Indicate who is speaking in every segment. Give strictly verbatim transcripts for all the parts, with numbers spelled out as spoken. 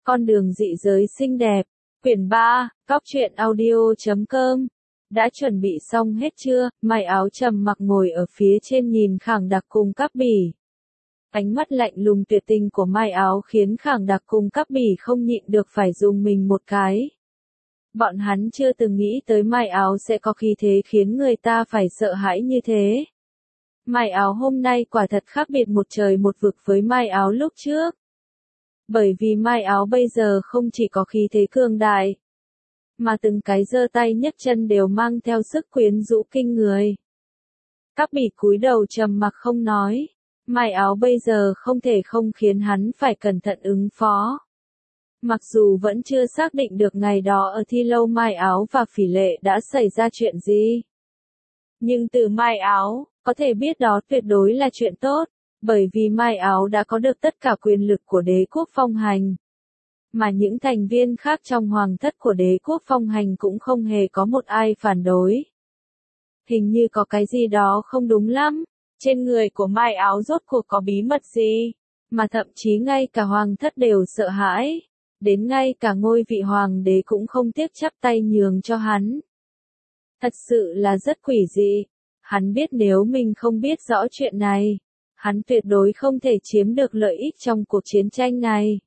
Speaker 1: Con đường dị giới xinh đẹp, quyển ba, cóc truyện audio chấm com. Đã chuẩn bị xong hết chưa? Mai áo trầm mặc ngồi ở phía trên nhìn Khảng Đặc cùng Cáp Bỉ. Ánh mắt lạnh lùng tuyệt tình của Mai áo khiến Khảng Đặc cùng Cáp Bỉ không nhịn được phải dùng mình một cái. Bọn hắn chưa từng nghĩ tới Mai áo sẽ có khí thế khiến người ta phải sợ hãi như thế. Mai áo hôm nay quả thật khác biệt một trời một vực với Mai áo lúc trước. Bởi vì Mai áo bây giờ không chỉ có khí thế cường đại, mà từng cái giơ tay nhấc chân đều mang theo sức quyến rũ kinh người. Cáp Bỉ cúi đầu trầm mặc không nói, Mai áo bây giờ không thể không khiến hắn phải cẩn thận ứng phó. Mặc dù vẫn chưa xác định được ngày đó ở thi lâu Mai áo và Phỉ Lệ đã xảy ra chuyện gì. Nhưng từ Mai áo, có thể biết đó tuyệt đối là chuyện tốt, bởi vì Mai áo đã có được tất cả quyền lực của đế quốc phong hành. Mà những thành viên khác trong hoàng thất của đế quốc phong hành cũng không hề có một ai phản đối. Hình như có cái gì đó không đúng lắm, trên người của Mai áo rốt cuộc có bí mật gì, mà thậm chí ngay cả hoàng thất đều sợ hãi, đến ngay cả ngôi vị hoàng đế cũng không tiếc chắp tay nhường cho hắn. Thật sự là rất quỷ dị, hắn biết nếu mình không biết rõ chuyện này, hắn tuyệt đối không thể chiếm được lợi ích trong cuộc chiến tranh này.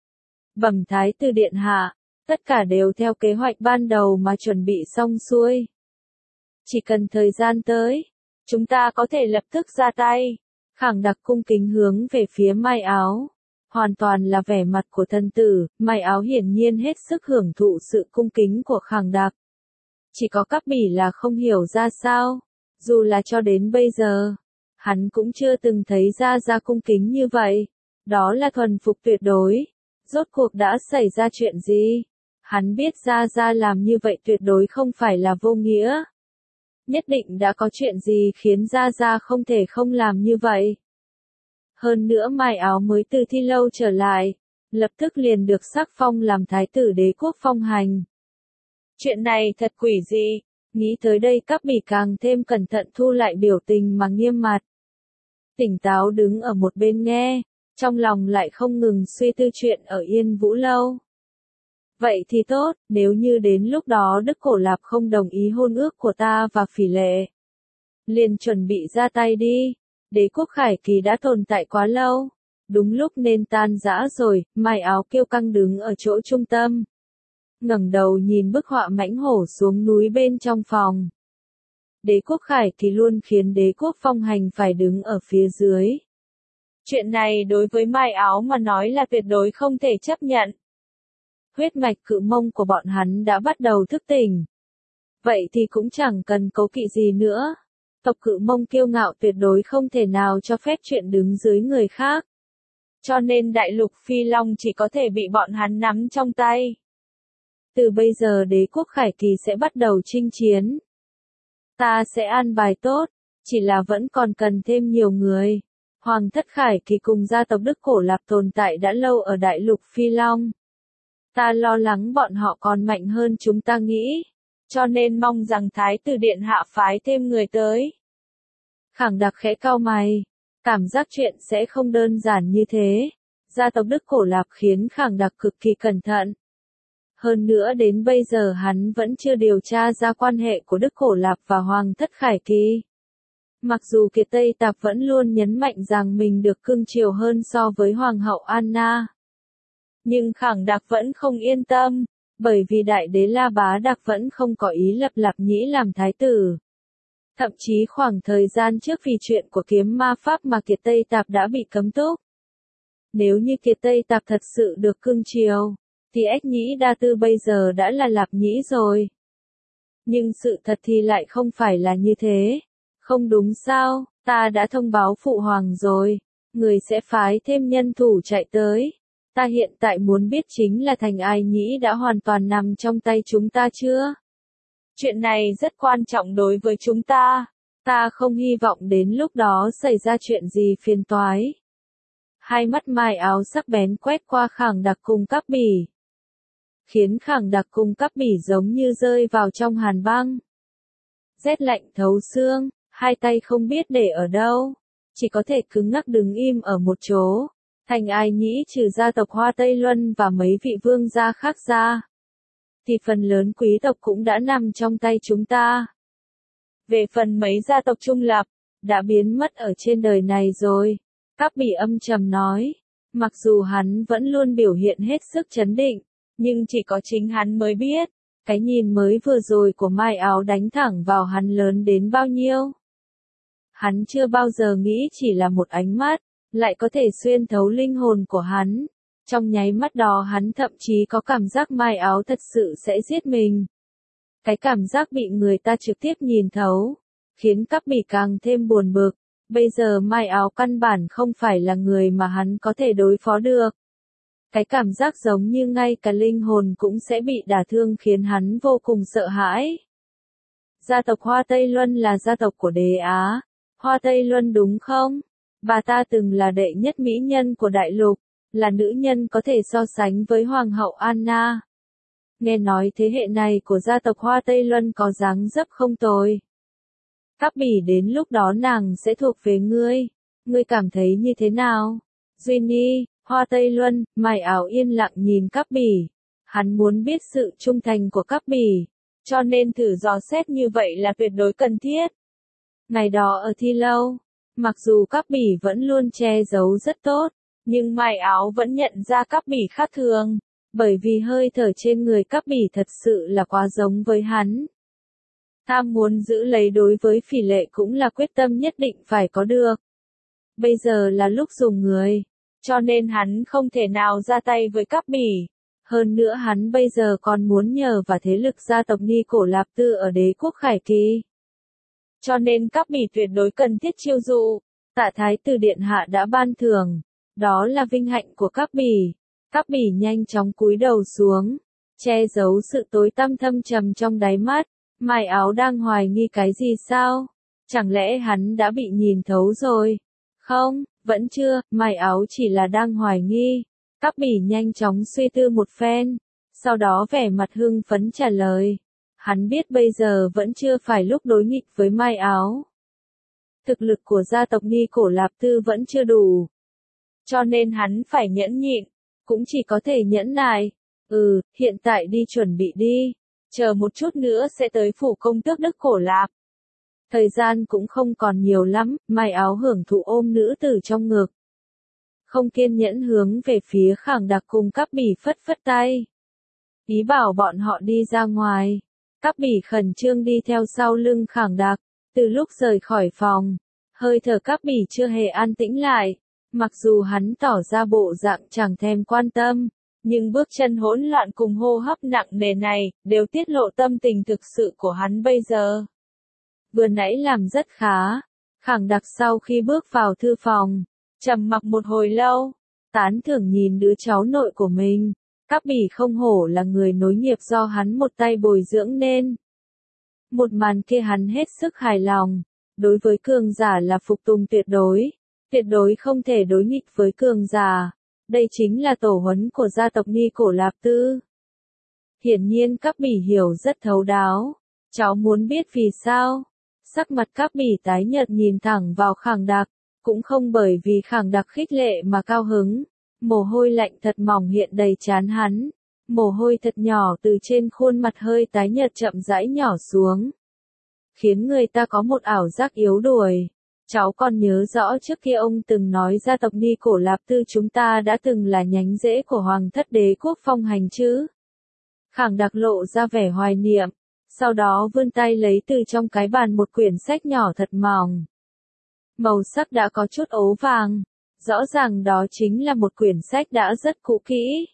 Speaker 1: Bẩm Thái tử điện hạ, tất cả đều theo kế hoạch ban đầu mà chuẩn bị xong xuôi. Chỉ cần thời gian tới, chúng ta có thể lập tức ra tay. Khảng Đặc cung kính hướng về phía Mai áo. Hoàn toàn là vẻ mặt của thân tử, Mai áo hiển nhiên hết sức hưởng thụ sự cung kính của Khảng Đặc. Chỉ có Cáp Bỉ là không hiểu ra sao, dù là cho đến bây giờ, hắn cũng chưa từng thấy Gia Gia cung kính như vậy. Đó là thuần phục tuyệt đối. Rốt cuộc đã xảy ra chuyện gì? Hắn biết Gia Gia làm như vậy tuyệt đối không phải là vô nghĩa. Nhất định đã có chuyện gì khiến Gia Gia không thể không làm như vậy. Hơn nữa Mai áo mới từ thi lâu trở lại, lập tức liền được sắc phong làm thái tử đế quốc phong hành. Chuyện này thật quỷ dị, nghĩ tới đây Cáp Bỉ càng thêm cẩn thận thu lại biểu tình mà nghiêm mặt. Tỉnh táo đứng ở một bên nghe, trong lòng lại không ngừng suy tư chuyện ở Yên Vũ Lâu. Vậy thì tốt, nếu như đến lúc đó Đức Cổ Lạp không đồng ý hôn ước của ta và Phỉ Lệ, liền chuẩn bị ra tay đi. Đế quốc Khải Kỳ đã tồn tại quá lâu, đúng lúc nên tan rã rồi. Mai áo kiêu căng đứng ở chỗ trung tâm, ngẩng đầu nhìn bức họa mãnh hổ xuống núi bên trong phòng. Đế quốc Khải Kỳ luôn khiến đế quốc phong hành phải đứng ở phía dưới. Chuyện này đối với Mai áo mà nói là tuyệt đối không thể chấp nhận. Huyết mạch Cự Mông của bọn hắn đã bắt đầu thức tỉnh. Vậy thì cũng chẳng cần cố kỵ gì nữa. Tộc Cự Mông kiêu ngạo tuyệt đối không thể nào cho phép chuyện đứng dưới người khác. Cho nên đại lục Phi Long chỉ có thể bị bọn hắn nắm trong tay. Từ bây giờ đế quốc Khải Kỳ sẽ bắt đầu chinh chiến. Ta sẽ an bài tốt, chỉ là vẫn còn cần thêm nhiều người. Hoàng thất Khải Kỳ cùng gia tộc Đức Cổ Lạp tồn tại đã lâu ở đại lục Phi Long. Ta lo lắng bọn họ còn mạnh hơn chúng ta nghĩ, cho nên mong rằng Thái tử điện hạ phái thêm người tới. Khảng Đặc khẽ cau mày, cảm giác chuyện sẽ không đơn giản như thế. Gia tộc Đức Cổ Lạp khiến Khảng Đặc cực kỳ cẩn thận. Hơn nữa đến bây giờ hắn vẫn chưa điều tra ra quan hệ của Đức Cổ Lạp và Hoàng thất Khải Kỳ. Mặc dù Kiệt Tây Tạp vẫn luôn nhấn mạnh rằng mình được cưng chiều hơn so với Hoàng hậu Anna. Nhưng Khảng Đặc vẫn không yên tâm, bởi vì đại đế La Bá Đặc vẫn không có ý lập Lạp Nhĩ làm thái tử. Thậm chí khoảng thời gian trước vì chuyện của kiếm ma pháp mà Kiệt Tây Tạp đã bị cấm túc. Nếu như Kiệt Tây Tạp thật sự được cưng chiều, thì Ách Nhĩ Đa Tư bây giờ đã là Lạp Nhĩ rồi. Nhưng sự thật thì lại không phải là như thế. Không đúng sao, ta đã thông báo phụ hoàng rồi, người sẽ phái thêm nhân thủ chạy tới. Ta hiện tại muốn biết chính là thành Ai Nhĩ đã hoàn toàn nằm trong tay chúng ta chưa? Chuyện này rất quan trọng đối với chúng ta. Ta không hy vọng đến lúc đó xảy ra chuyện gì phiền toái. Hai mắt Mai áo sắc bén quét qua Khảng Đặc cùng Cáp Bỉ, khiến Khảng Đặc cùng Cáp Bỉ giống như rơi vào trong hàn băng. Rét lạnh thấu xương, hai tay không biết để ở đâu, chỉ có thể cứng ngắc đứng im ở một chỗ. Thành ai nhĩ trừ gia tộc Hoa Tây Luân và mấy vị vương gia khác ra, thì phần lớn quý tộc cũng đã nằm trong tay chúng ta. Về phần mấy gia tộc trung lập, đã biến mất ở trên đời này rồi. Các bỉ âm trầm nói, mặc dù hắn vẫn luôn biểu hiện hết sức trấn định, nhưng chỉ có chính hắn mới biết, cái nhìn mới vừa rồi của Mai Áo đánh thẳng vào hắn lớn đến bao nhiêu. Hắn chưa bao giờ nghĩ chỉ là một ánh mắt, lại có thể xuyên thấu linh hồn của hắn. Trong nháy mắt đó hắn thậm chí có cảm giác Mai Áo thật sự sẽ giết mình. Cái cảm giác bị người ta trực tiếp nhìn thấu, khiến các bỉ càng thêm buồn bực. Bây giờ Mai Áo căn bản không phải là người mà hắn có thể đối phó được. Cái cảm giác giống như ngay cả linh hồn cũng sẽ bị đả thương khiến hắn vô cùng sợ hãi. Gia tộc Hoa Tây Luân là gia tộc của đế Á. Hoa Tây Luân đúng không? Bà ta từng là đệ nhất mỹ nhân của đại lục, là nữ nhân có thể so sánh với Hoàng hậu Anna. Nghe nói thế hệ này của gia tộc Hoa Tây Luân có dáng dấp không tồi. Các bỉ đến lúc đó nàng sẽ thuộc về ngươi. Ngươi cảm thấy như thế nào? Duy Ni, Hoa Tây Luân, Mai Áo yên lặng nhìn các bỉ. Hắn muốn biết sự trung thành của các bỉ, cho nên thử dò xét như vậy là tuyệt đối cần thiết. Ngày đó ở Thi Lâu, mặc dù các bỉ vẫn luôn che giấu rất tốt, nhưng Mai Áo vẫn nhận ra các bỉ khác thường, bởi vì hơi thở trên người các bỉ thật sự là quá giống với hắn. Tham muốn giữ lấy đối với Phỉ Lệ cũng là quyết tâm nhất định phải có được. Bây giờ là lúc dùng người, cho nên hắn không thể nào ra tay với các bỉ. Hơn nữa hắn bây giờ còn muốn nhờ vào thế lực gia tộc Ni Cổ Lạp Tư ở đế quốc Khải Kỳ. Cho nên các bỉ tuyệt đối cần thiết chiêu dụ. Tạ Thái tử Điện Hạ đã ban thưởng, đó là vinh hạnh của các bỉ. Các bỉ nhanh chóng cúi đầu xuống, che giấu sự tối tăm thâm trầm trong đáy mắt. Mai Áo đang hoài nghi cái gì sao? Chẳng lẽ hắn đã bị nhìn thấu rồi? Không, vẫn chưa, Mai Áo chỉ là đang hoài nghi. Các bỉ nhanh chóng suy tư một phen, sau đó vẻ mặt hưng phấn trả lời. Hắn biết bây giờ vẫn chưa phải lúc đối nghịch với Mai Áo. Thực lực của gia tộc Ni Cổ Lạp Tư vẫn chưa đủ. Cho nên hắn phải nhẫn nhịn, cũng chỉ có thể nhẫn nại. Ừ, hiện tại đi chuẩn bị đi. Chờ một chút nữa sẽ tới phủ công tước Đức Cổ Lạp. Thời gian cũng không còn nhiều lắm, Mai Áo hưởng thụ ôm nữ tử trong ngực. Không kiên nhẫn hướng về phía Khảng Đặc cùng các bỉ phất phất tay. Ý bảo bọn họ đi ra ngoài. Các bỉ khẩn trương đi theo sau lưng Khảng Đặc. Từ lúc rời khỏi phòng, hơi thở các bỉ chưa hề an tĩnh lại. Mặc dù hắn tỏ ra bộ dạng chẳng thèm quan tâm, nhưng bước chân hỗn loạn cùng hô hấp nặng nề này, đều tiết lộ tâm tình thực sự của hắn bây giờ. Vừa nãy làm rất khá. Khảng Đặc sau khi bước vào thư phòng, trầm mặc một hồi lâu, tán thưởng nhìn đứa cháu nội của mình. Các bỉ không hổ là người nối nghiệp do hắn một tay bồi dưỡng nên. Một màn kia hắn hết sức hài lòng. Đối với cường giả là phục tùng tuyệt đối. Tuyệt đối không thể đối nghịch với cường giả. Đây chính là tổ huấn của gia tộc Ni Cổ Lạp Tư. Hiển nhiên các bỉ hiểu rất thấu đáo. Cháu muốn biết vì sao? Sắc mặt các bỉ tái nhợt nhìn thẳng vào Khảng Đặc. Cũng không bởi vì Khảng Đặc khích lệ mà cao hứng. Mồ hôi lạnh thật mỏng hiện đầy trán hắn. Mồ hôi thật nhỏ từ trên khuôn mặt hơi tái nhợt chậm rãi nhỏ xuống. Khiến người ta có một ảo giác yếu đuối. Cháu còn nhớ rõ trước kia ông từng nói gia tộc Ni Cổ Lạp Tư chúng ta đã từng là nhánh rễ của Hoàng thất đế quốc Phong Hành chứ? Khảng Đặc lộ ra vẻ hoài niệm. Sau đó vươn tay lấy từ trong cái bàn một quyển sách nhỏ thật mỏng. Màu sắc đã có chút ố vàng. Rõ ràng đó chính là một quyển sách đã rất cũ kỹ.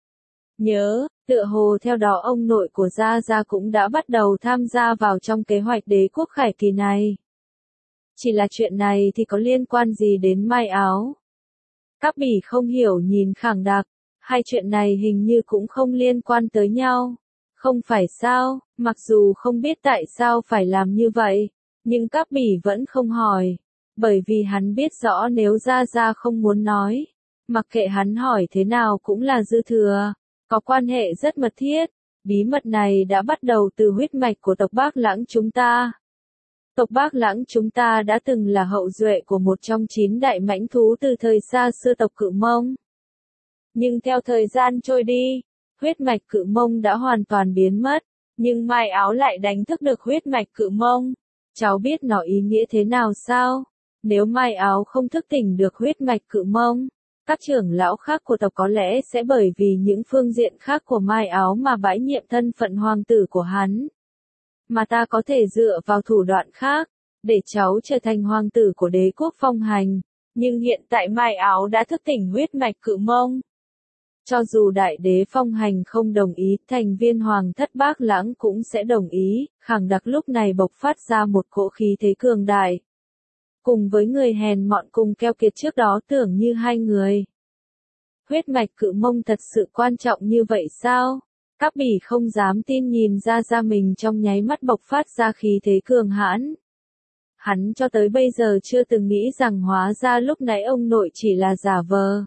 Speaker 1: Nhớ, tựa hồ theo đó ông nội của Gia Gia cũng đã bắt đầu tham gia vào trong kế hoạch đế quốc Khải Kỳ này. Chỉ là chuyện này thì có liên quan gì đến Mai Áo? Các bỉ không hiểu nhìn Khảng Đặc, hai chuyện này hình như cũng không liên quan tới nhau. Không phải sao, mặc dù không biết tại sao phải làm như vậy, nhưng các bỉ vẫn không hỏi. Bởi vì hắn biết rõ nếu Gia Gia không muốn nói, mặc kệ hắn hỏi thế nào cũng là dư thừa, có quan hệ rất mật thiết. Bí mật này đã bắt đầu từ huyết mạch của tộc Bác Lãng chúng ta. Tộc Bác Lãng chúng ta đã từng là hậu duệ của một trong chín đại mãnh thú từ thời xa xưa tộc Cự Mông. Nhưng theo thời gian trôi đi, huyết mạch Cự Mông đã hoàn toàn biến mất, nhưng Mai Áo lại đánh thức được huyết mạch Cự Mông. Cháu biết nó ý nghĩa thế nào sao? Nếu Mai Áo không thức tỉnh được huyết mạch Cự Mông, các trưởng lão khác của tộc có lẽ sẽ bởi vì những phương diện khác của Mai Áo mà bãi nhiệm thân phận hoàng tử của hắn. Mà ta có thể dựa vào thủ đoạn khác, để cháu trở thành hoàng tử của đế quốc Phong Hành, nhưng hiện tại Mai Áo đã thức tỉnh huyết mạch Cự Mông. Cho dù đại đế Phong Hành không đồng ý, thành viên hoàng thất Bác Lãng cũng sẽ đồng ý. Khảng Đặc lúc này bộc phát ra một cỗ khí thế cường đại. Cùng với người hèn mọn cùng keo kiệt trước đó tưởng như hai người. Huyết mạch Cự Mông thật sự quan trọng như vậy sao? Các bỉ không dám tin nhìn ra ra mình trong nháy mắt bộc phát ra khí thế cường hãn. Hắn cho tới bây giờ chưa từng nghĩ rằng hóa ra lúc nãy ông nội chỉ là giả vờ.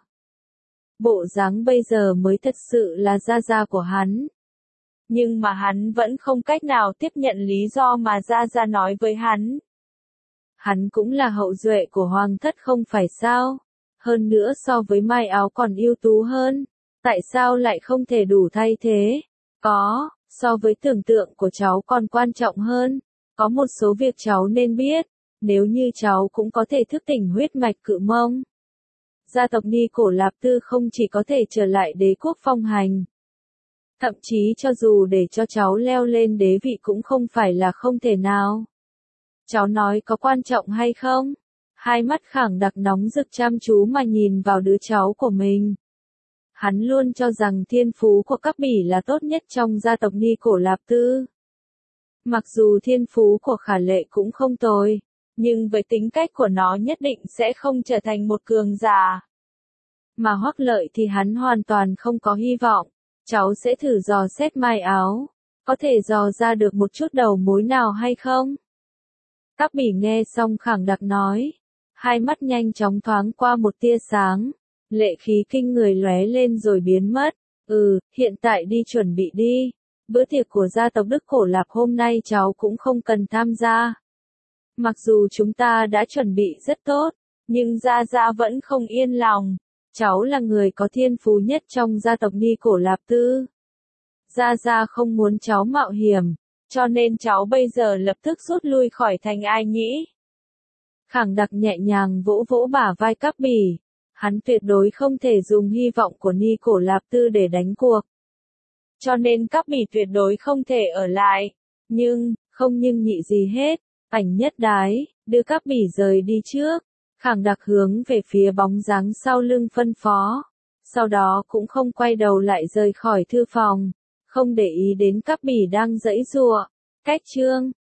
Speaker 1: Bộ dáng bây giờ mới thật sự là gia gia của hắn. Nhưng mà hắn vẫn không cách nào tiếp nhận lý do mà gia gia nói với hắn. Hắn cũng là hậu duệ của hoàng thất không phải sao? Hơn nữa so với Mai Áo còn ưu tú hơn. Tại sao lại không thể đủ thay thế? Có, so với tưởng tượng của cháu còn quan trọng hơn. Có một số việc cháu nên biết, nếu như cháu cũng có thể thức tỉnh huyết mạch Cự Mông. Gia tộc Ni Cổ Lạp Tư không chỉ có thể trở lại đế quốc Phong Hành. Thậm chí cho dù để cho cháu leo lên đế vị cũng không phải là không thể nào. Cháu nói có quan trọng hay không? Hai mắt Khảng Đặc nóng rực chăm chú mà nhìn vào đứa cháu của mình. Hắn luôn cho rằng thiên phú của các bỉ là tốt nhất trong gia tộc Ni Cổ Lạp Tư. Mặc dù thiên phú của Khả Lệ cũng không tồi, nhưng với tính cách của nó nhất định sẽ không trở thành một cường giả. Mà Hoắc Lợi thì hắn hoàn toàn không có hy vọng. Cháu sẽ thử dò xét Mai Áo, có thể dò ra được một chút đầu mối nào hay không? Các bỉ nghe xong Khảng Đặc nói, hai mắt nhanh chóng thoáng qua một tia sáng, lệ khí kinh người lóe lên rồi biến mất. Ừ, hiện tại đi chuẩn bị đi, bữa tiệc của gia tộc Đức Cổ Lạp hôm nay cháu cũng không cần tham gia. Mặc dù chúng ta đã chuẩn bị rất tốt, nhưng Gia Gia vẫn không yên lòng. Cháu là người có thiên phú nhất trong gia tộc Ni Cổ Lạp Tư. Gia Gia không muốn cháu mạo hiểm, cho nên cháu bây giờ lập tức rút lui khỏi thành Ai Nhĩ. Khảng Đặc nhẹ nhàng vỗ vỗ bả vai Các Bỉ. Hắn tuyệt đối không thể dùng hy vọng của Ni Cổ Lạp Tư để đánh cuộc. Cho nên Các Bỉ tuyệt đối không thể ở lại. Nhưng, không nhưng nhị gì hết. Ảnh Nhất Đái, đưa Các Bỉ rời đi trước. Khảng Đặc hướng về phía bóng dáng sau lưng phân phó. Sau đó cũng không quay đầu lại rời khỏi thư phòng. Không để ý đến Các Bỉ đang giãy giụa. Cách chương.